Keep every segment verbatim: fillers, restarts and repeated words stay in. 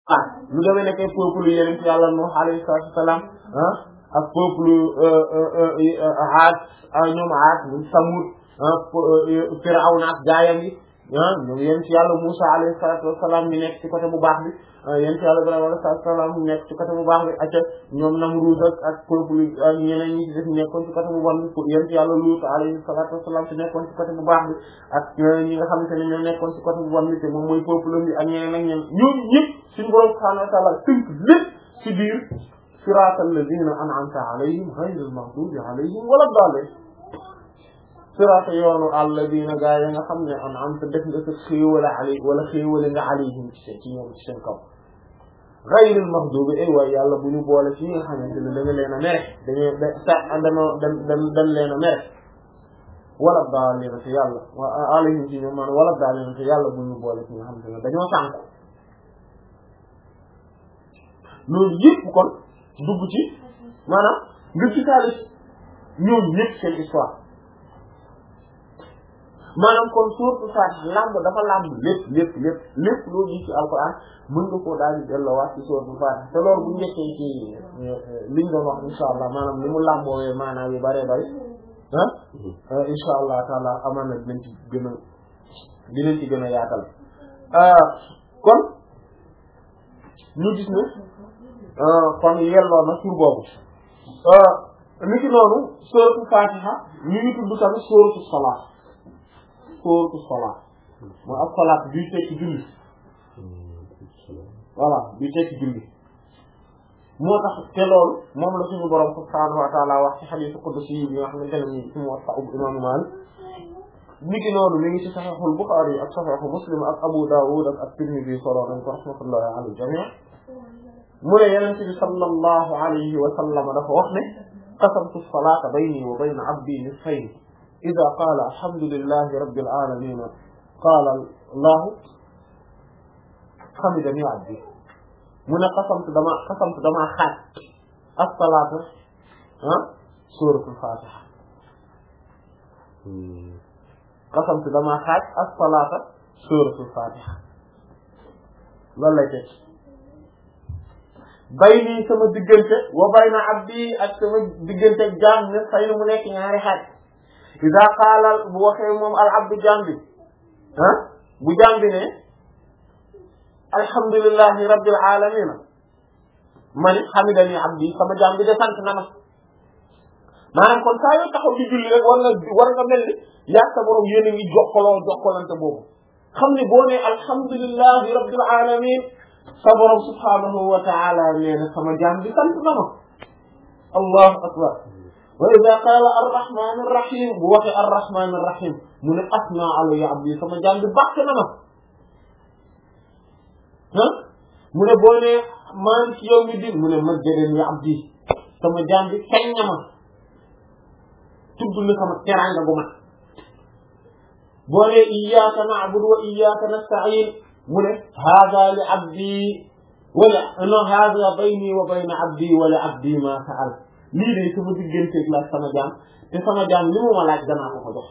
ah lu demee nekk peuple yeneen ci yàlla Nuh alayhi salaatu wasalaam ah ak peuple Aad ñoom Aad Samud Firawna ak gaayam yi ah ñoom yéen ci yàlla Musa alayhi salaatu wasalaam ñu nekk ci côté bu baax bi yéen ci yàlla Ibrahima alayhi salaatu wasalaam ñu nekk ci côté bu baax bi ak ñoom Namrud ak ak peuple ak ñeneen ñi ci def nekkoon ci côté bu bon bi yéen ci yàlla Lut alayhi salaatu wasalaam ci nekkoon ci côté bu baax bi ak ñi nga xamante ne ñoo nekkoon ci côté bu bon bi te moom mooy peuple bi ak ñeneen ak ñeneen ñooñu ñëpp suñu borom subhaanahu wa ta'aala tënk lépp ci biir siraatal laziina an'amta alayhim ghayril maghduubi alayhim wala daalliin siraata yoonu alladina gaa yi nga xam ne an am te def nga sa xéewale ali wala xéewale nga alayhim ci seen ci ñoom ci seen kaw gayril maxdubi ay waay yàlla bu ñu boole ci ñi nga xamante ne da nga leen a mere dañuy da sa danoo dan dan dan leen a mere wala daalina te yàlla wa alayhim ci ñoom maanaam wala daalina te yàlla bu ñu boole ci ñi nga xamante ne dañoo sànk loolu yëpp kon dugg ci maanaam nga gisaale ñoom ñëpp seen histoire maanaam kon sourate Fatiha lamb dafa lamb lépp lépp lépp lépp loo gis ci alquran mën nga koo daal di delloowaat ci sourate Fatiha te loolu bu njëkkee ci liñ doon wax insha allah maanaam ni mu làmboowee maanaam yu bëree bëri ah insha allah taala amaan na dinañ ci gën a dinañ ci gën a yaatal kon ñu gis ne kon yelloo na tur boobu niki noonu sourate Fatiha ñu ngi tudd tamit sourate Salat sourate Salat mooy ak salaat bii tekki julli voilà bii tekki julli moo tax te loolu moom la suñu borom subhaanahu wa ta'ala wax ci hadiisu qudsi yi nga xamante ne ni ci Muwatta imaamu Maalik niki noonu mi ngi ci Sahihul Bukhari ak Sahihu Muslim ak Abu Dawud ak at-Tirmidhi solo nañ ko rahmatullahi ala al-jami' mu ne Yonent bi sallallahu alayhi wa sallam dafa wax ne qasamtu as-salaata bayni wa bayna abdi nisfayn ida qaala alhamdulillahi rabbil alamin qaala allahu hamidani abdi mu ne qasamtu dama qasamtu dama xaaj as-salaata ah suuratul Faatiha qasamtu dama xaaj as-salaata suuratul Faatiha loolu lay teg bayni sama diggante wa bayna abdi ak sama diggante jaam ne fay mu nekk ñaari xaaj ida qaala bu waxee moom al abdu jaam bi ah bu jaam bi ne alhamdulillahi rabbil alamin man hamidani abdi sama jaam bi de sant na ma maanaam kon saa yoo taxaw di julli rek war nga war nga mel ni yaa sa borom yéen a ngi jokkaloo jokkalante boobu xam ne boo ne alhamdulillahi rabbil alamin sa borom subhanahu wa ta'ala nee na sama jaam bi sant na ma allahu akbar wa idha qala ar-rahman ar-rahim bu waxe ar-rahman ar-rahim mu ne asna alayya abdi sama jaam bi bàkk na ma ah mu ne boo ne maaliki yawmi din mu ne majjadani abdi sama jaam bi kañ na ma tudd na sama teraanga gu mat boo ne iyyaka na'budu wa iyyaka nasta'in mu ne hada li abdi wala no hada bayni wa bayna abdi wa li abdi ma sa'al lii de sama digganteeg la sama jaam te sama jaam li mu ma laaj danaa ko ko jox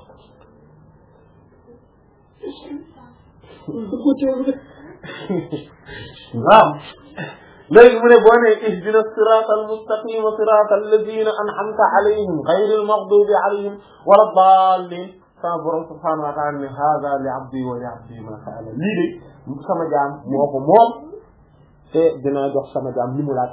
waaw léegi mu ne boo ne ihdina siratal mustaqim siratal ladina an'amta alayhim ghayril maghdubi alayhim wala dallin sama borom subhanahu wa ta'ala ne hada li abdi wa li abdi ma sa'ala lii de sama jaam moo ko moom te dinaa jox sama jaam li mu laaj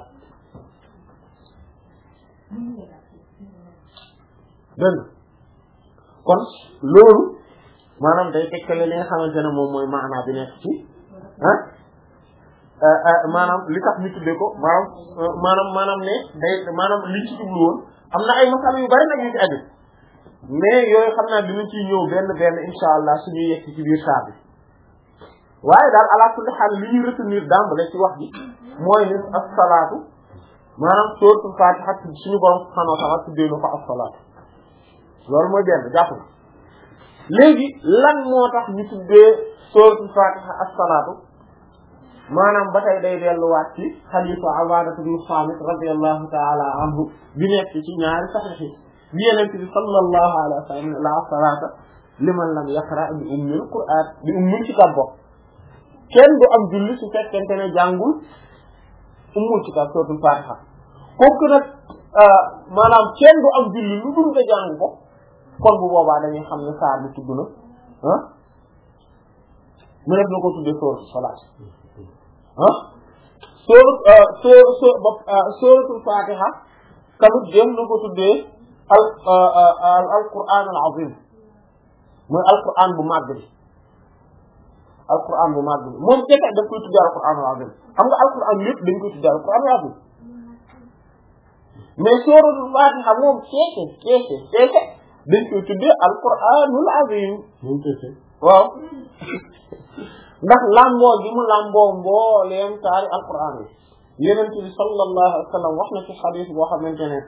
dégg kon loolu maanaam day tekkale li nga xamante ne moom mooy maanaa bi nekk ci ah maanaam li tax ñu tuddee ko maanaam maanaam maanaam ne day maanaam liñ ci jublu woon am na ay masala yu bari nag yu ci aju mais yooyu xam naa dinañ ciy ñëw benn benn insha allah suñuy yegg ci biir saa bi waaye daal ala kulli xaal li ñuy retenir d'emblée ci wax ji mooy ni as-salaatu maanaam suratul Fatiha suñu borom subhanahu wa ta'ala tuddee na ko as-salaatu loolu mooy benn jàpp na léegi lan moo tax ñu tuddee suratul Fatiha as-salaatu maanaam ba tey day delluwaat ci xalifa Ubaadatu bin Saamit radiyallahu ta'ala anhu bi nekk ci ñaari saxiix yi bi Yonent bi sallallahu alayhi wa sallam la salaata liman lam yaqra bi ummil qur'aan bi ummil kitaab bokk kenn du am julli su fekkente ne jàngul ummul kitaab suratul fatiha kooku nag maanaam kenn du am julli lu dul nga jàng ko kon bu boobaa dañuy xam ne saar bi tudd na ah mu def na ko tuddee suratul salaat ah soo soo soo suratul fatiha tamit dem na ko tuddee al al qur'an al azim mooy al qur'an bu màgg bi al qur'an bu màgg bi moom keke daf koy tuddee al qur'an al azim xam nga al qur'an yëpp dañ koy tuddee al qur'an al azim mais suratul fatiha moom keke keke keke dañ koy tuddee al qur'anul azim waaw ndax lamboo gi mu lamboo mbooleem taari al qur'an yi Yonent bi sallallahu alayhi wa sallam wax na ci xadiis boo xamante ne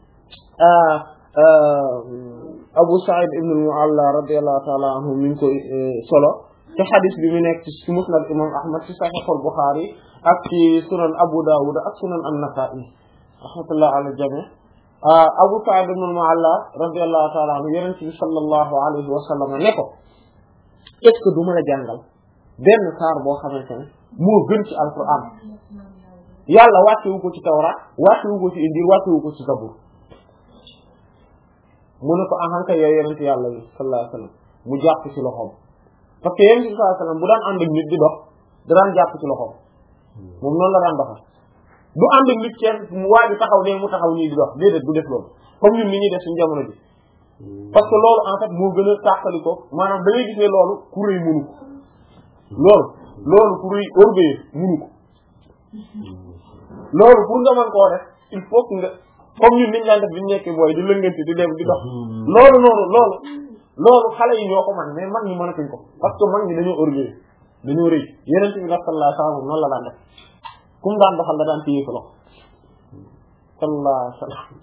Abu Sa'id ibn al-Mu'alla radiyallahu ta'ala anhu mi ngi koy solo te xadiis bi mu nekk ci Musnad imam Ahmad ci Sahih al-Bukhari ak ci Sunan Abu Dawud ak Sunan an-Nasa'i rahmatullahi ala al-jami' Abu Sa'id ibn al-Mu'alla radiyallahu ta'ala anhu Yonent bi sallallahu alayhi wa sallam ne ko est-ce que du mën a jàngal benn saar boo xamante ne moo gën ci alquran yàlla wàccewu ko ci tawraat wàccewu ko ci injil wàccewu ko ci zabur mu ne ko ahanka yow yonent yàlla yi sallallahu alayhi wasallam mu jàpp ci loxoom parce que yonent bi sallallahu alayhi wasallam bu daan ànd ak nit di dox da daan jàpp ci loxoom moom noonu la daan doxal du ànd ak nit kenn mu waa ji taxaw ne mu taxaw nii di dox déedéet du def loolu comme ñun ni ñuy def suñu jamono ji parce que loolu en fait moo gën a tàqali ko maanaam da ngay gis ne loolu ku rëy mënu ko loolu loolu ku rëy orgueil mënu ko loolu pour nga mën koo def il faut que nga comme ñun niñ daan def bi ñu nekkee booy di lëngante di dem di dox loolu noonu loolu loolu xale yi ñoo ko man mais mag ñi mënatuñ ko parce que mag ñi dañoo orgueil dañoo rëy yeneen bi nag sallallahu alayhi wa sallam noonu la daan def kum daan doxal la daan téye sa loxo sallallahu alayhi wa sallam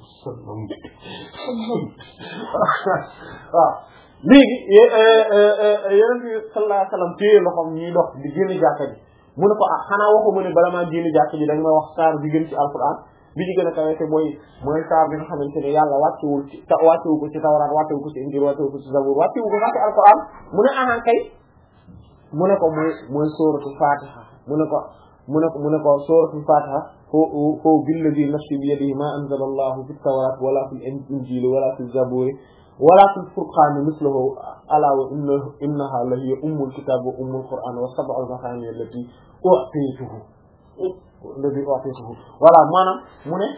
waaw léegi yeneen bi sallallahu alayhi wa sallam téye loxoom ñuy dox di génn jàkka ji mu ne ko ah xanaa waxu mu ne bala maa génn jàkka ji dañ ma wax saar bi gën ci alquran bi ci gën a kawe te mooy mooy saar bi nga xamante ne yàlla wàccewul ci ta wàccewu ko ci tawraat wàccewu ko ci injil wàccewu ko ci zabur wàccewu ko sax ci alquran mu ne ahan kay mu ne ko mooy mooy suratul fatiha mu ne ko mu ne ko mu ne ko suratul fatiha fo fo billadi nafsi bi yadihi ma anzala allahu fi tawrat wala fi injil wala fi zabur wala fi furqan mislahu ala wa innaha la hiya ummul kitab wa ummul qur'an wa sab'ul mathani allati u'tituhu allati u'tituhu voilà maanaam mu ne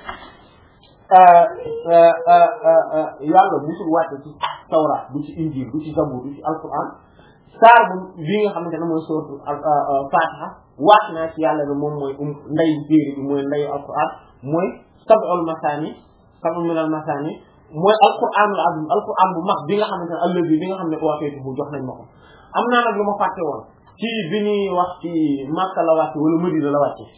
yàlla musul wàcce ci tawrat du ci injil du ci zabur du ci alquran saar bu bi nga xamante ne mooy suratul fatiha wàcc naa ci yàlla ne moom mooy um nday téere bi mooy nday alquran mooy sab'ul mathani sab'un min al mathani mooy alquranul azim alquran bu mag bi nga xamante ne alladi bi nga xam ne u'tituhu jox nañ ma ko am naa nag lu ma fàtte woon ci bi ñuy wax ci Makka la wàcce wala Madina la wàcce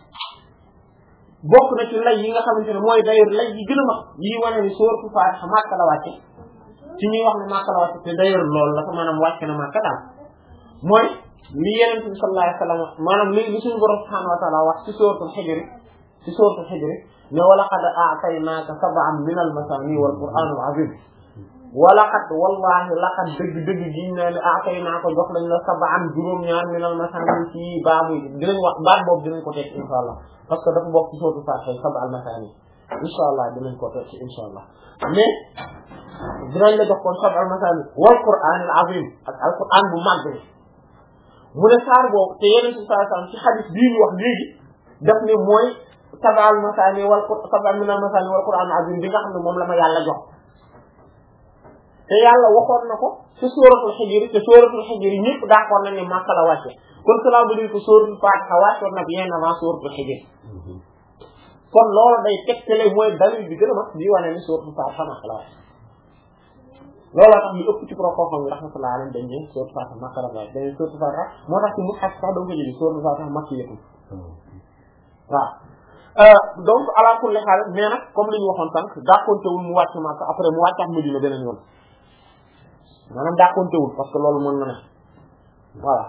bokk na ci lay yi nga xamante ne mooy d'ailleurs lay yi gën a mag yi wane ni suratul Fatiha Makka la wàcce ci ñuy wax ne Makka la wàcce te d'ailleurs loolu la ko maanaam wàcce na Makka daal mooy li Yonent bi sallallahu alayhi wa sallam maanaam li li suñu borom subhanahu wa ta'ala wax ci suratul Hijr ci suratul Hijr ne wa laqad a'taynaaka sab'an min al-mathani wal qur'anil azim wa laqad wallahi laqad dëgg dëgg giñ ne ne a'taynaaka jox lañ la sab'an juróom-ñaar min al-mathani ci baabu dinañ wax baat boobu dinañ ko teg insha allah parce que dafa bokk ci suratul Fatiha sab'al mathani insha allah dinañ ko teg insha allah mais dinañ la jox kon sab'al mathani wal qur'anil azim ak al-qur'an bu mag bi mu ne saar boobu te Yonent bi sallallahu alayhi wa sallam ci hadith bii ñu wax léegi daf ne mooy sab'al mathani wal sab'al min al mathani wal qur'an azim bi nga xam ne moom la ma yàlla jox te yàlla waxoon na ko ci suratul Hijr te suratul Hijr ñëpp d'accord nañ ne Makka la wàcce kon cela veut dire que suratul Fatiha wàccoon na bien avant suratul Hijr kon loolu day tegtale mooy dalil bi gën a mag di wane ni suratul Fatiha Makka la wàcce loolu tax ñu ëpp ci pro xam nga rahmatullahi alayhi dañ ne suratul Fatiha Makka la wàcce dañ suratul Fatiha moo tax ci mushaf sax da nga ko jëli suratul Fatiha Makka yëpp waaw donc ala kulli xaal mais nag comme li ñu waxoon sànq dàqontewul mu wàcc Makka après mu wàccaat Madina beneen yoon maanaam dàqontewul parce que loolu mën na ne voilà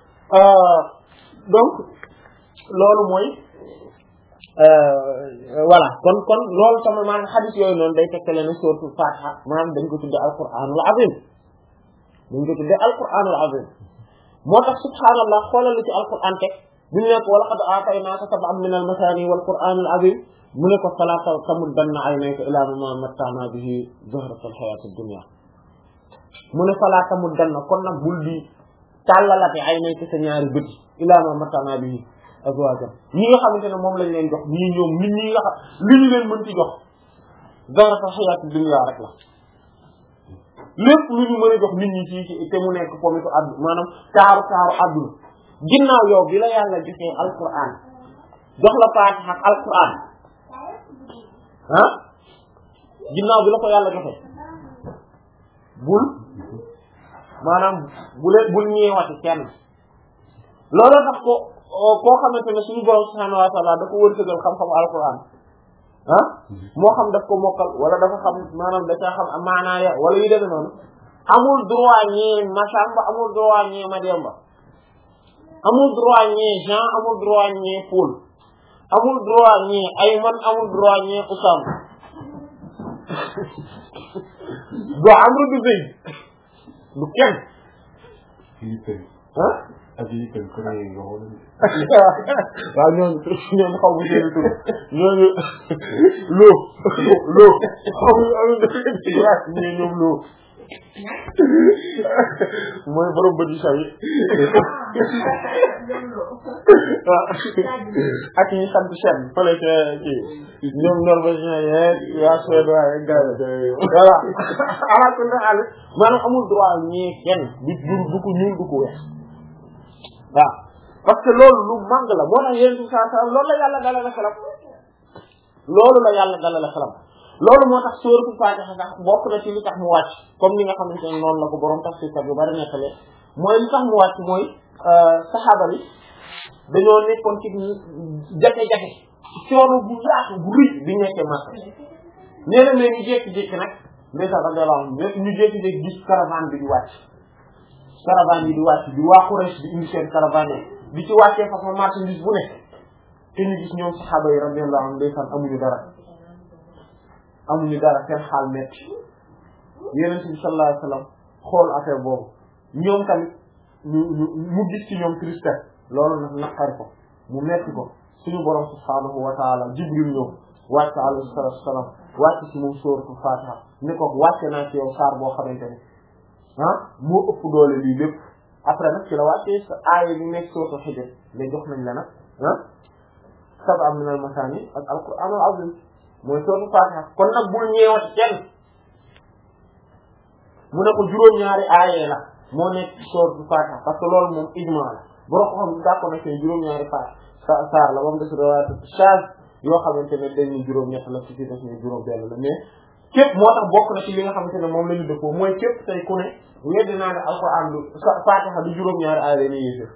donc loolu mooy voilà kon kon loolu sama maanaam xadis yooyu noonu day tekkale ne suratul Fatiha maanaam dañ ko tudde alquranul azim dañ ko tudde alquranul azim moo tax subhaanallah xoolal ci alquran teg bu ñu nekk wa laqad aataynaaka sab'an min al-masaani wal qur'aan al-aziim mu ne ko falaa tamuddanna aynayka ilaa maa matta'naa bihi zahrata al-hayaati ad-dunya mu ne falaa tamuddanna kon nag bul di tàllalate aynayka sa ñaari bët ilaa maa matta'naa bihi azwaajan ñi nga xamante ne moom lañ leen jox ñii ñoom nit ñi nga xam li ñu leen mën ci jox zahrata al-hayaati ad-dunya rek la lépp lu ñu mën a jox nit ñi ci ci te mu nekk pomitu addu maanaam taaru taaru adduna ginnaaw yow bi la yàlla joxee alquran jox la Faatiha ak alquran ah ginnaaw bi la ko yàlla joxee bul maanaam bu leen bul ñeewati kenn loolu tax ko koo xamante ne suñu borom subhaanahu wa ta'ala da ko wërsëgal xam-xamu alquran ah moo xam daf ko mokkal wala dafa xam maanaam da caa xam maanaaya wala yu demee noonu amul droit ñee Masamba amul droit ñee Mademba amul droit ñee Jean amul droit ñee Paul amul droit ñee Ayman amul droit ñee Ousama do Amru du Zayd du kenn ah ak yi kenn ko ne nga xool waaw ñooñu ñooñu xaw ma seen tur ñooñu loo loo xaw ma am na ñoom loo mooy borom bëri saw yi ak ñi sant Chen fële ca kii ñoom norvégien yeeg waa suédois yeeg gars yi voilà ala kulli haal maanaam amul droit ñii kenn du du ko ñuul du ko weex waaw parce que loolu lu màng la moo tax yéen saa saa loolu la yàlla dalal la xelam loolu la yàlla dalal la xelam loolu moo tax sóoratu Faatiha sax bokk na ci li tax mu wàcc comme ni nga xamante ne noonu la ko borom tafsirkat yu bari nettalee mooy li tax mu wàcc mooy saxaaba yi dañoo nekkoon ci jafe-jafe coono bu yaatu bu rëy bi nekkee Makka nee na mais ñu jékki-jékki nag ndeysaan radiyallahu anhu ñu jékki-jékki gis caravane bi di wàcc caravane yi di wàcc di waa Quraysh di indi seen caravane di ci wàccee façon marchandise bu nekk te ñu gis ñoom saxaaba yi radiyallahu anhum ndeysaan amuñu dara amuñu dara seen xaal metti Yonent bi sallallahu alayhi wasallam xool affaire boobu ñoom tamit ñu ñu mu gis ci ñoom tristesse loolu nag naqari ko mu metti ko suñu borom subhaanahu wa taala Jibril ñëw wàcc alayhi salaatu wassalaam wàcc ci moom sóoratu Faatiha ni ko wàcce naa ci yow saar boo xamante ne ah moo ëpp doole lii lépp après nag ci la wàccee sa aaya bi nekk sóoratu Hijr ne jox nañ la nag ah sab'a min al-masaani ak al-Qur'aan al-aziim mooy sóoratu Faatiha kon nag bul ñeewati kenn mu ne ko juróom-ñaari aaya la moo nekk sóoratu Faatiha parce que loolu moom ijmaa la boo ko xam d'accord na ci juróom-ñaari fa saar la ba mu des riwaayatu shaaz yoo xamante ne dañ ñu juróom-ñett la ci ci def ñu juróom-benn la mais képp moo tax bokk na ci li nga xamante ne moom la ñu dëppoo mooy képp tey ku ne weddi naa ne alxuraan du Faatiha du juróom-ñaari aaya la yéeféer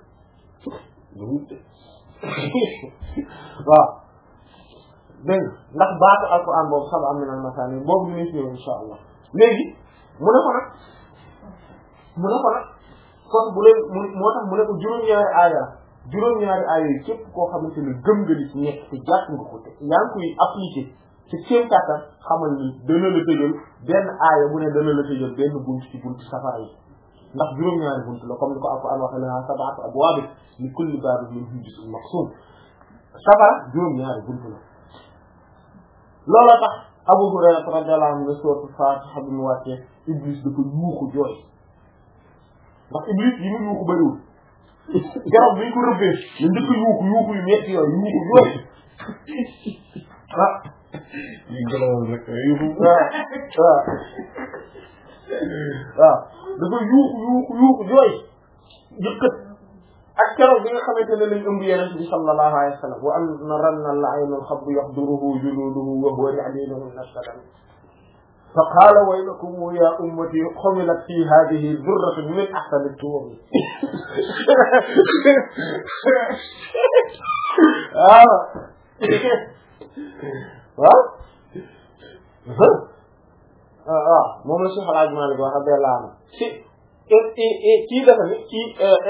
waaw dégg ndax baatu alxuraan boobu sab'a min al-masaani boobu ñu ci insha Allah léegi mu ne ko nag mu ne ko nag kon bu leen moo tax mu ne ko juróom-ñaari aaya juróom-ñaari aaya yi képp koo xamante ne gëm nga li ci nekk te jàpp nga ko te yaa ngi koy appliquer ci seen kàttan xamal ni dana la tëjal benn aaya bu ne dana la tëjal benn bunt ci bunt safara yi ndax juróom-ñaari bunt la comme ni ko Alxuraan waxee la sab'atu abwaab li kulli baabin minhum juz'un maqsuum safara juróom-ñaari bunt la looloo tax Abu Hurayra radiyallahu anhu ne sóoratu Faatiha bi mu wàccee Iblis dafa yuuxu jooy ndax Iblis yi mu yuuxu bariwul keroog bi ñu ko rëbbee la njëkk yuuxu yuuxu yu metti yooyu yuuxu jooy ah yi gëlawal rek yuuxu waaw waaw waaw dafa yuuxu yuuxu yuuxu jooy jëkkat ak keroog bi nga xamante ne lañ ëmb Yonent bi sallallahu alayhi wa sallam wa anna ranna al-'ayna al-habbu yahduruhu juluduhu wa huwa ya'dinu min as-salam fa qaala waylakum ya ummati humilat fi hadhihi durratun min ahsani at-tuwam waaw waaw waaw moom la Cheikh El Hadj Malick wax radiyallahu anhu ci kii dafa ni ci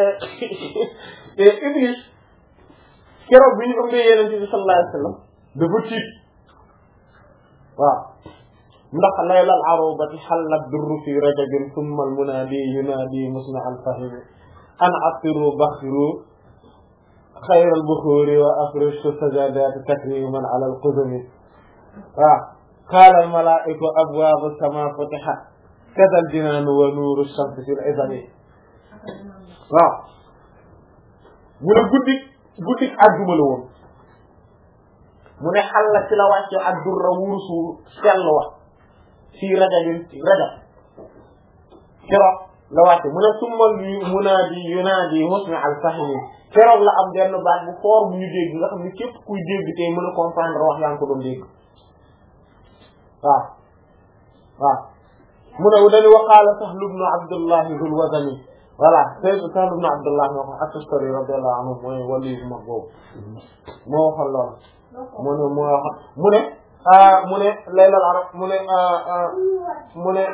Iblis keroog bi ñu ëmbee Yonent bi sallallahu alayhi wa sallam dafa tiit waaw ndax laylal arubati xallat durru fi rajabin thumma al munaadi yunaadi musna al fahimi an aqiru baxiru xayral buxuuri wa afrishu sajadaati takriman ala alqudumi waaw qaala al malaa'ikatu abwaabu samaa futihat kadal jinaanu wa nuuru shamsi fil izami waaw mu ne guddi guddi àjjuma la woon mu ne xal la ci la wàcce ak durra wurusu sell wa fii rajabin rajab keroog la wàcce mu ne summal munaadi yunaadi husni al fahmi keroog la am benn baat bu foor bu ñu dégg nga xam ne képp kuy dégg tey mën a comprendre wax yaa ngi ko doon dégg waaw waaw mu ne dañu waqaala Sahl ibn Abdullah Zul Wazani voilà Sahl ibn Abdullah moo ko At-Tustari radiyallahu anhu mooy wali bu mag boobu moo waxal lool mu ne moo wax mu ne mu ne laylal arab mu ne mu ne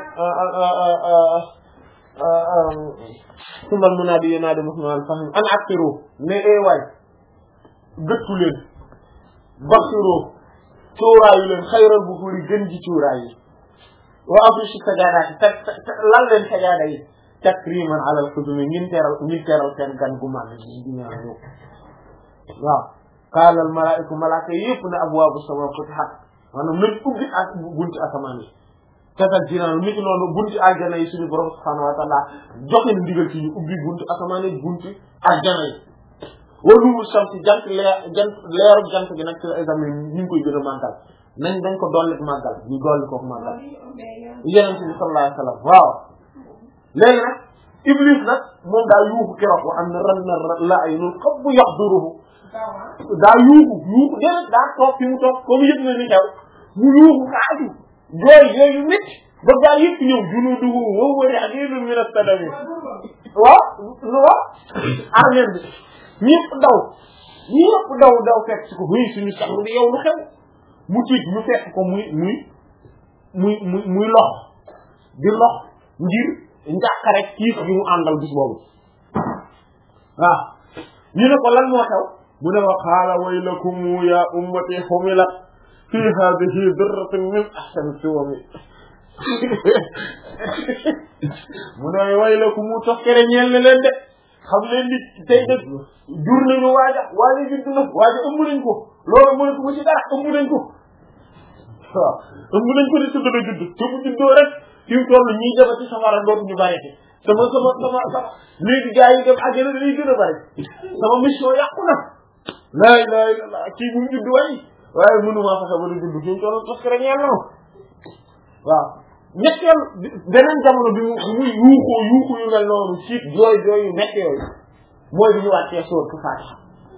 sumbal munaadi yunaadi musliman fahim an aqiru ne ee waay gëttu leen baxiru cuuraayu leen xayral bu furi gën ji cuuraay yi wa afrishu sajaadaati te lal leen sajaada yi takriman alal xudumi ngin teral ngin teral seen gan gu mag di ñaan ñëw waaw qaala al malaa'ikatu malaaka yëpp ne abwaabu samaa futihat maanaam nañ ubbi ak bunti asamaan yi kasal jinaan nit noonu bunti aljana yi suñu borom subhaanahu wa ta'ala joxe na ndigal ci ñu ubbi bunti asamaan yi bunti aljana yi wa nuuru shamsi jant leer jant leeru jant bi nag ci examen ñu ngi koy gën a màggal nañ dañ ko dolli màggal ñu dolli ko màggal yonent bi sallallahu alayhi wa sallam waaw léegi nag iblis nag moom daa yuuxu keroog wa am na ran na la ay noonu xam bu yaxduruhu daa yuuxu yuuxu déedéet daa toog fi mu toog comme yëpp na ni xew mu yuuxu xaaju jooy yooyu métti ba gaa yëpp ñëw junuuduhu wa huwa hadiidun min as-sadami waaw lu wax armée bi ñëpp daw ñëpp daw daw fekk si ko buy suñu sax bi yow lu xew mu tiit ñu fekk ko muy muy muy muy muy lox di lox ngir njàqare kiis bi mu àndal bis boobu waaw ñu ne ko lan moo xew mu ne wa qaala waylakum ya ummati humilat fi hadhihi dirratun min ahsani suwami mu ne waylakum mu tokkere ñeel ne leen de xam leen ni tey de jur nañu waaja waaja judd na waaja ëmb nañ ko loolu mooy ko mu ci dara ëmb nañ ko waaw ëmb nañ ko di tudd na judd te mu juddoo rek fi mu toll ñii jaba ci safara dootu ñu bari sama sama sama sama léegi gars yi dem àjjana dañuy gën a bari sama mission yàqu na laa ilaaha illallaah kii bu mu judd way waaye mënumaa fexe ba du judd fi mu toll parce que rek yàlla na waaw ñetteel beneen jamono bi mu muy yuuxoo yuuxu yu mel noonu siit jooy jooy yu nekk yooyu mooy bi ñu wàccee sourate Fatiha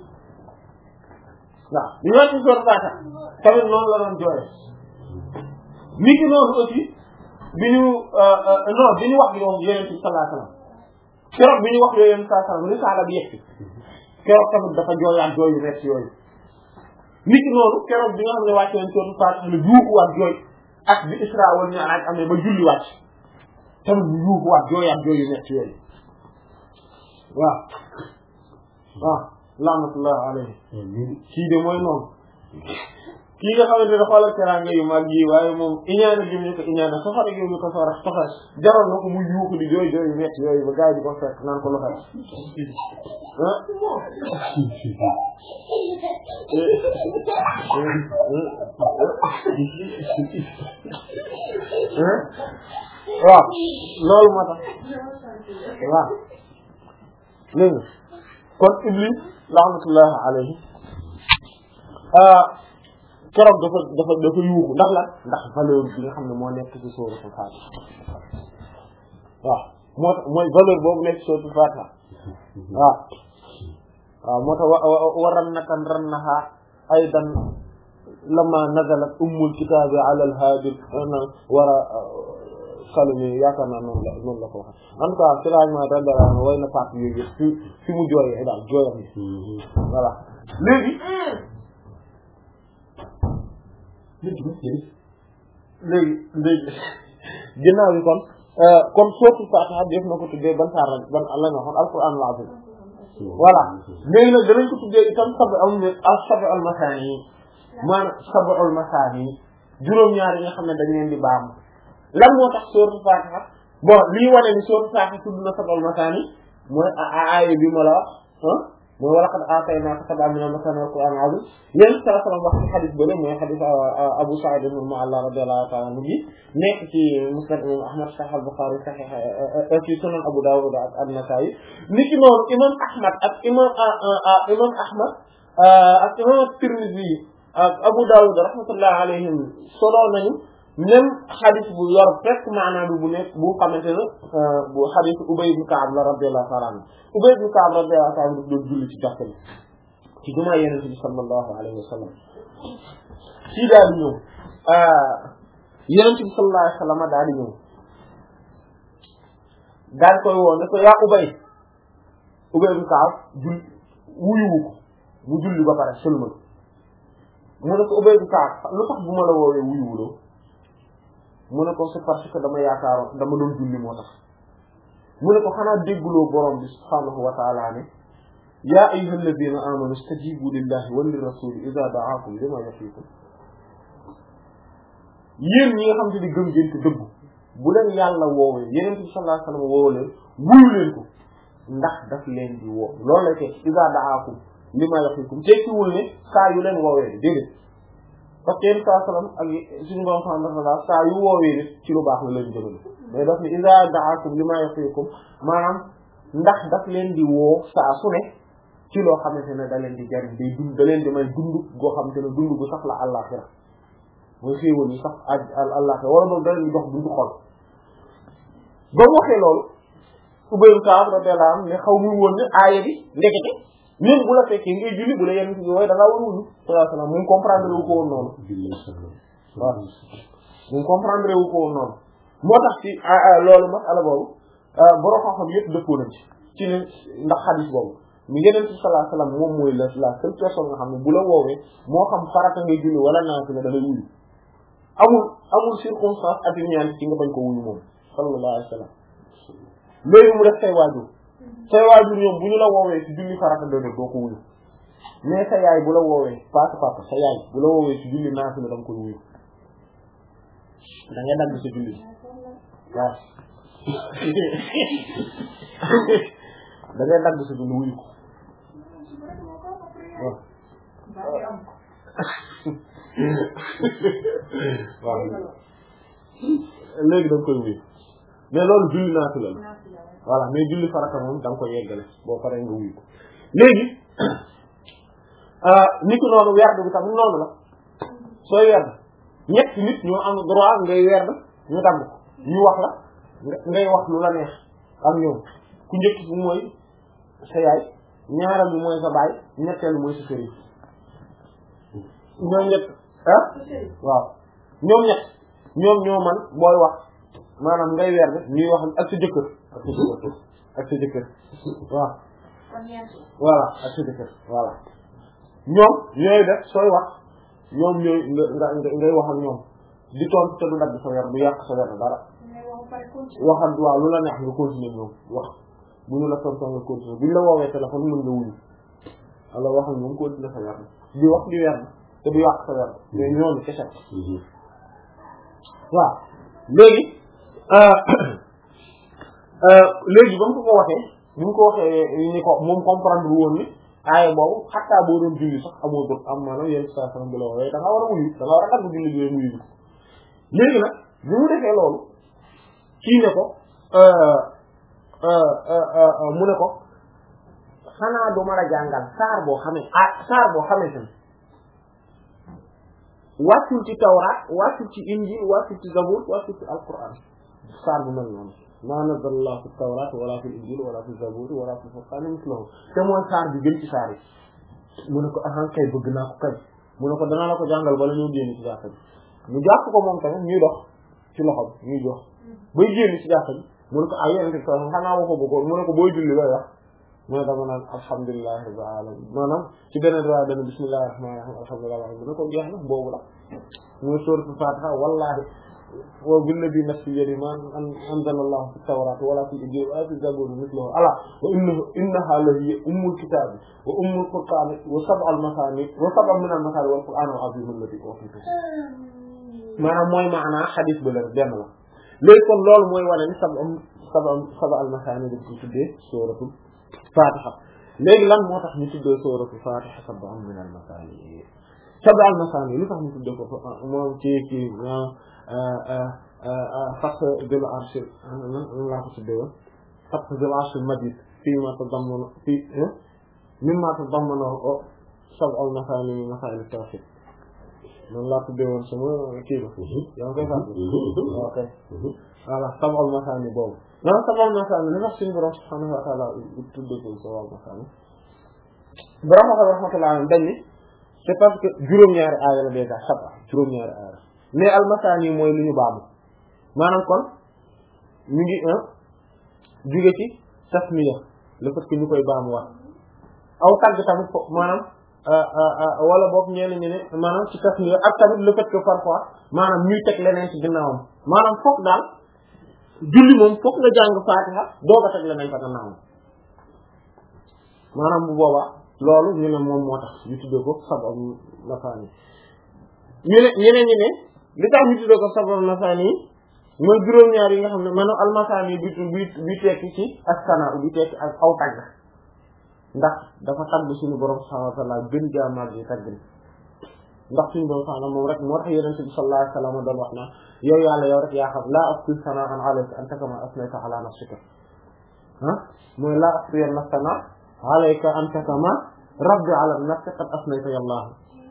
waaw bi ñu wàccee sourate Fatiha tamit noonu la doon jooyee mi ngi noonu aussi bi ñu non bi ñu wax yow Yonent bi sallallahu alayhi wasallam keroog bi ñu wax yow Yonent bi sallallahu alayhi wasallam risaala bi yegg keroog tamit dafa jooyaat jooy yu nekk yooyu mi ngi noonu keroog bi nga xam ne wàccee woon sourate Fatiha la yuuxuwaat jooy ak bi Isra wal Mi'raj amee ba julli wàcc tamit ñu yuuxu waat jooyaat jooyu nekk ci yooyu waaw waaw laanatullah alayhi kii de mooy noonu kii nga xamante ne xoolal teraanga yu mag yi waaye moom iñaana gi ñu ko iñaana soxare gi ñu ko soxare soxare jaroon na ko mu yuuxu di jooy jooyu nekk yooyu ba gars yi di ko fekk naan ko lu xew waaw loolu moo tax waaw léegi kon Iblis laanatullah alayhi keroog dafa dafa dafa yuuxu ndax la ndax valeur bi nga xam ne moo nekk ci suuratul Faatiha waaw moo tax mooy valeur boobu nekk ci suuratul Faatiha waaw waaw moo tax wa rannatan rannaha aydan lamma nazalat ummul kitaabi ala al-haadi wara salumi yaakaar naa noonu la noonu la ko waxee en tout cas sérieusement radiyallahu anhu way na partie yooyu yëpp fi fi mu jooyee daal jooyam yi voilà léegi léegi léegi ginnaaw bi kon kon sootu Faatiha def na ko tuddee ban saar rek ban la ñu waxoon alquran al-azim voilà léegi nag danañ ko tuddee itam sabu am al sabu al masaani yi maanaam sabu al masaani yi juróom-ñaar yi nga xam ne dañ leen di baam lan moo tax sootu Faatiha bon lii wane ni sootu Faatiha tudd na sabu al masaani mooy aaya bi ma la wax ah mooy wala qad aataynaaka sab'an mina al-masaani wal qur'aanil aziim yéen saa salaam wax ci xadis bële mooy xadis Abu Sa'id al-Mu'alla radiyallahu ta'ala anhu bi nekk ci Musnad Imam Ahmad Sahih al-Bukhari Sahih ci Sunan Abu Dawud ak An-Nasa'i ni ki noonu imam Ahmad ak imam imam Ahmad ak imam Tirmidhi ak Abu Dawud rahmatullahi alayhim solo nañu même xadis bu yor fekk maanaam bi bu nekk bu xamante ne bu xadis Ubay ibn Ka'b la radiyallahu ta'ala anhu Ubay ibn Ka'b radiyallahu ta'ala anhu doon julli ci jàkka bi ci jumaa Yonent bi sallallahu alayhi wa sallam ci daal di ñëw Yonent bi sallallahu alayhi wa sallam daal di ñëw daal koy woo ne ko yaa Ubay Ubay ibn Ka'b jul wuyuwu ko mu julli ba pare sëlmal mu ne ko Ubay ibn Ka'b lu tax bu ma la woowee wuyuwuloo mu ne ko c'est parce que dama yaakaaroon dama doon julli moo tax mu ne ko xanaa dégguloo borom bi subhaanahu wa ta'ala ne yaa ayyuhal ladina amanu istajibu lillahi wa lirrasuli idha da'akum lima yuhyikum yéen ñi nga xam te ni gëm ngeen te dëggu bu leen yàlla woowee yeneen bi sallallahu alayhi wasallam woo leen wuyu leen ko ndax daf leen di woo loolu lay teg idha da'akum lima yuhyikum tekkiwul ne saa yu leen woowee déedéet parce que yéen saa salaam ak suñu borom subhanahu wa ta'ala saa yu woowee nit ci lu baax la leen jëmale mais daf ne iza da'akum lima yuhyikum maanaam ndax daf leen di woo saa su ne ci loo xamante ne da leen di jariñ day dund da leen di may dund goo xamante ne dund gu sax la àllaxira mooy xéewal yi sax al àllaxira wala boog da leen di dox dund xol ba mu waxee loolu Ubay ibn Ka'b radiyallahu anhu ne xaw mu woon ne aaya bi ndekete même bu la fekkee ngay julli bu la yenn ci yooyu da ngaa war a wuyu sallallahu alayhi wasallam mu comprendre wu ko woon noonu waaw mu comprendre wu ko woon noonu moo tax ci loolu masala boobu borom xam-xam yëpp dëppoo nañ ci ci ne ndax xadis boobu mi yeneen ci sallallahu alayhi wasallam moom mooy la la seule personne nga xam ne bu la woowee moo xam farata ngay julli wala naafila da ngay wuyu amul amul circonstance atténuante ci nga bañ ko wuyu moom sallallahu alayhi wasallam léegi mu def say waajur say waajur ñoom bu ñu la woowee ci julli farata doon doo ko wuyu mais sa yaay bu la woowee papa papa sa yaay bu la woowee ci julli naafila da nga koy wuyu da ngay dagg sa julli waaw da ngay dagg sa julli wuyu ko waaw léegi da nga koy wuyu mais loolu julli naafila la voilà mais julli farata moom da nga koy yeggale boo paree nga wuyu ko léegi ni ko noonu werd bi tamit noonu la sooy werd ñetti nit ñoo am droit ngay werd ñu dagg ko ñu wax la ngay wax lu la neex ak ñoom ku njëkk bi mooy sa yaay ñaareel bi mooy sa baay ñetteel mooy sa sëriñ ñoom ñett ah waaw ñoom ñett ñoom ñoo man booy wax maanaam ngay werd ñuy wax ak sa jëkkër ak sa jëkkër ak sa jëkkër waaw voilà ak sa jëkkër voilà ñoom ñooy def sooy wax ñoom ñooy nga nga ngay wax ak ñoom di tontu te du dagg sa wer du yàq sa wer dara waxal waaw lu la neex nga continuer ñoom wax bu ñu la tontu nga continuer bu ñu la woowee téléphone mën nga wuyu wala wax ak ñoom continuer sa wer di wax di wer te du yàq sa wer mais ñoom kese waaw léegi léegi ba mu ko ko waxee bi mu ko waxee ni ko moom comprendre woon ni aaya boobu xattaa boo doon julli sax amoo dot am maanaam yenn situation bi la woowee da nga war a wuyu da nga war a dagg julli bi wuyu léegi nag bi mu defee loolu kii ne ko mu ne ko xanaa du ma la jàngal saar boo xamee ah saar boo xamee tam wàccul ci tawraat wàccul ci injil wàccul ci zabur wàccul ci alquran saar bu mel noonu ma nazzala fi tawraat wala fi injil wala fi zabur wala fi furqan mislahu te mooy saar bi gën ci saar yi mu ne ko ahan kay bëgg naa ko kay mu ne ko danaa la ko jàngal bala ñoo génn ci jàkka bi mu jàpp ko moom tamit ñuy dox ci loxo bi ñuy dox bay génn ci jàkka bi mu ne ko ay yonente bi xanaa waxoo bëggoon mu ne ko booy julli lay wax mu ne dama naan alhamdulillahi rabbil alamin maanaam ci beneen riwaaya dana bismillahir rahmanir rahim alhamdulillahi rabbil alamin mu ne ko jeex na boobu la mooy suratul fatiha wallahi wa billadhi nafsi yadi ma anzalallahu fit tawrati wala fil injili wala fi zaburi mithluhu ala wa innahu innaha la hiya ummul kitabi wa ummul qur'ani wa sab'al masani wa sab'un min al masani wal qur'anul azim alladhi utitu maanaam mooy maanaa xadis ba la benn la léegi kon loolu mooy wane ni sab'un saba saba al masaani dañ ko tuddee suratul fatiha léegi lan moo tax ñu tuddee suratul fatiha sab'un min al masaani saba al masaani lu tax ñu tuddee ko moom ci ci fath dil arsh laa ko tuddee woon fath dil arsh majid fii ma tadammana fii mimma tadammana sab al masaani min masaa'il tawhid noonu laa tuddee woon sama kii ba yaa ngi koy fàttali ok voilà sab al masaani boobu non sab al masaani li tax suñu borom subhaanahu wa ta'aala tuddee ko sab al masaani borom xam rahmatullahi alayhi dañ ni c'est parce que juróom-ñaari aaya la déjà sab juróom-ñaari aaya mais al masaani mooy lu ñu baamu maanaam kon ñu ngi jóge ci tasmiya le fait que ñu koy baamuwaat aw tàgg tamit fo maanaam wala boog ñenn ñi ne maanaam ci tasmiya ak tamit le fait que parfois maanaam ñuy teg leneen ci ginnaawam maanaam foog daal julli moom foog nga jàng Faatiha doog a teg leneen fa gannaawam maanaam bu boobaa loolu ñu ne moom moo tax ñu tuddee ko sab'ul masaani ñu ne ñeneen ñi ne li tax ñu tuddee ko sab'ul masaani mooy juróom-ñaar yi nga xam ne maanaam almasaani bi bi bi tekki ci as-sanaa bi tekki ak aw tagg ndax dafa tagg suñu borom subhaanahu wa ta'aala gën jaamaat yi tagg ndax suñu borom subhaanahu moom rek moo tax Yonent bi sallallahu alayhi wa sallam doon wax na yow yàlla yow rek yaa xam laa uhsii sanaa'an alayka anta kamaa asnayta alaa nafsika ah mooy laa uhsii sanaa'an alayka anta kamaa rabbi ala nafsi qad asnayta yàllaahu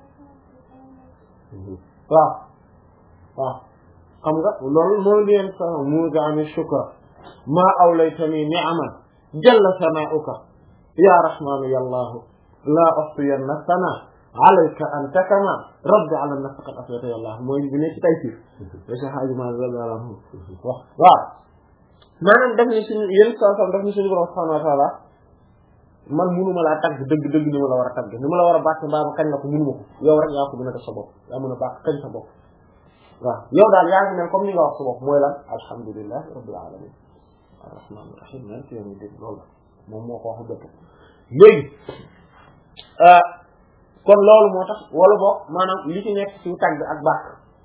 waaw waaw xam nga loolu mooy leen sa mujaani shukra maa awlaytani ni'aman jalla sanaa'uka ya rahmaanu yallaahu laa uhsiyanna sanaa alayka anta kama rabbi ala nafsi qad asnayta yallaahu mooy bi ne ci Taysiir Cheikh Hadji Malick radiyallaahu anhu wax waaw maanaam def ni suñu yéen saa saa def ni suñu borom subhaanahu wa ta'aala man mënuma laa tagg dëgg dëgg ni ma la war a tagg ni ma la war a bàkk mbaa ma kañ la ko mënuma ko yow rek yaa ko mën a def sa bopp yaa mën a bàkk kañ sa bopp waaw yow daal yaa ngi mel comme ni nga wax sa bopp mooy lan alhamdulillahi rabbil alamin arrahmanir rahim maliki yawmid din loolu moom moo ko wax dëgg léegi kon loolu moo tax wala boog maanaam li ci nekk ci tagg ak bàkk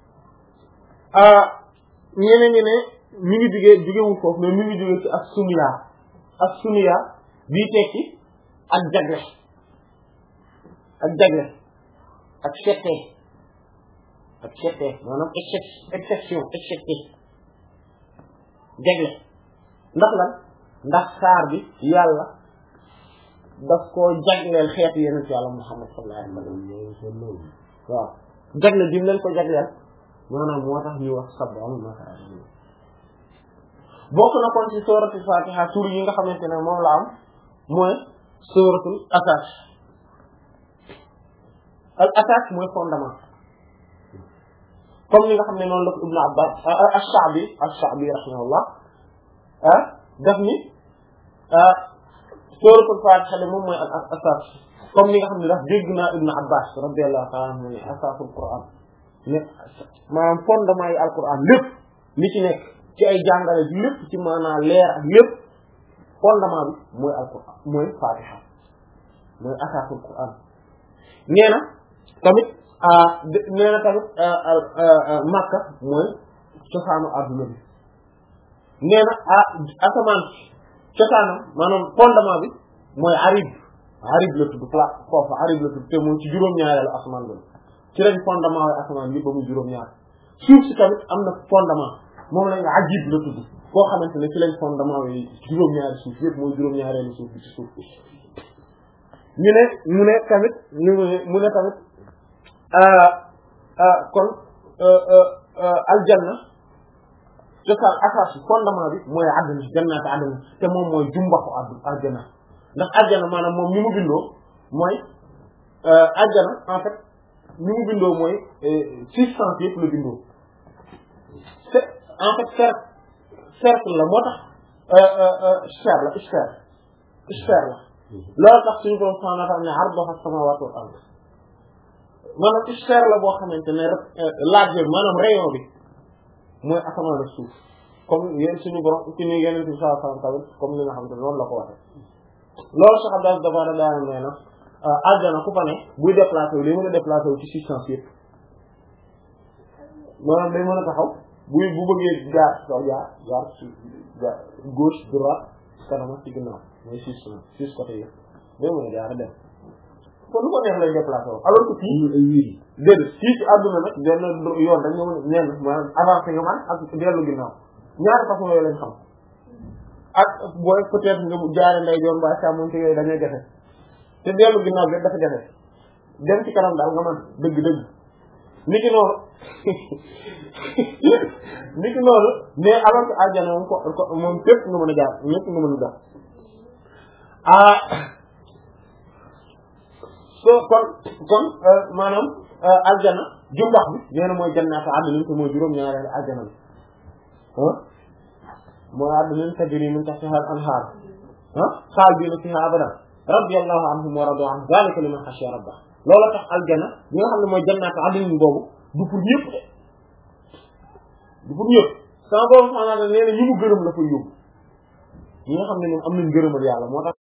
ñeneen ñi ne mi ngi jugee jugewul foofu mais mi ngi jugee ci ak suniya ak suniya bii tekki ak jagle ak jagle ak sette ak sette maanaam exception excepté jagle ndax lan ndax saar bi yàlla daf koo jagleel xeetu yeneen yàlla Muhammad sallallahu alayhi wa sallam waaw jagle bi mu leen ko jagleel maanaam moo tax ñuy wax sab'ul masaani bokk na kon ci suratul Fatiha tur yi nga xamante ne moom la am mooy suratul asaas al asaas mooy fondement comme ni nga xam ne noonu la ko Ibn Abbas ash-Sha'bi ash-Sha'bi rahimahullah ah daf ni suratul Fatiha de moom mooy al asaas comme ni nga xam ne daf dégg naa Ibn Abbas radiyallahu ta'ala anhu ne asaasul Qur'an ne maanaam fondement yi al Qur'an lépp li ci nekk ci ay jàngale lépp ci maanaam leer ak lépp fondement bi mooy alquran mooy Fatiha mooy asaasul Qur'an nee na tamit nee na tamit Makka mooy cosaanu adduna bi nee na asamaan cosaanam maanaam fondement bi mooy arib arib la tudd pla foofu arib la tudd te mooy ci juróom-ñaareelu asamaan bi ci lañ fondement waaye asamaan bi ba muy juróom-ñaar suuf si tamit am na fondement moom lañ ajib la tudd koo xamante ne ci lañ fondement yi juróom-ñaari suuf yëpp mooy juróom-ñaareelu suuf bi ci suuf bi ñu ne mu ne tamit ñu ne mu ne tamit kon aljanna cosaan asaas fondement bi mooy àdduna jannaati àdduna te moom mooy jumbaxu addu àjjana ndax àjjana maanaam moom ni mu bindoo mooy àjjana en fait ni mu bindoo mooy substance yëpp la bindoo c'est en fait cercle cercle la moo tax sphère la sphère sphère la loolu tax suñu ko subhaanahu wa ta'aala ne arduha as-samaawaatu wal ard maanaam sphère la boo xamante ne rek largeur maanaam rayon bi mooy asamaan ak suuf comme yéen suñu borom ci ni yeneen bi sallallahu alayhi wa sallam comme li nga xamante ne noonu la ko waxee loolu sax daal dafa daal nee na àjjana ku fa ne buy déplacé wu day mën a déplacé wu ci substance yëpp maanaam day mën a taxaw bu bu bëggee jaar soo jaar jaar ci gauche droite kanam ci ginnaaw mooy six six côté yi day mën a jaar dem kon lu ko neex lay déplacé wu alors que fii ay wiiri déedéet fii ci àdduna nag benn yoon dañ ñëw neen maanaam avancé nga man ak dellu ginnaaw ñaari façon yooyu lañ xam ak booy peut-être nga jaare nday joon ba càmmoñ ci yooyu dañuy jafe te dellu ginnaaw bi dafa jafe dem ci kanam daal nga man dëgg dëgg niki noonu niki noonu mais alors que àjjana moom ko moom fépp nga mën a jaar ñëpp nga mën a dox ah so kon kon maanaam aljana jumbax bi nee na mooy jannaatu adnin te mooy juróom-ñaareelu aljana bi ah mooy adnin tajri min tahtiha al-anhar ah xaalidina fiha abadan radiyallahu anhum wa radu anhu zalika liman khashiya rabbah loolu tax aljana bi nga xam ne mooy jannaatu adnin boobu du pour ñëpp de du pour ñëpp sama borom subhanahu wa ta'ala nee na ñi mu gërëm la koy yóbbu ñi nga xam ne ñoom am nañ gërëmal yàlla moo tax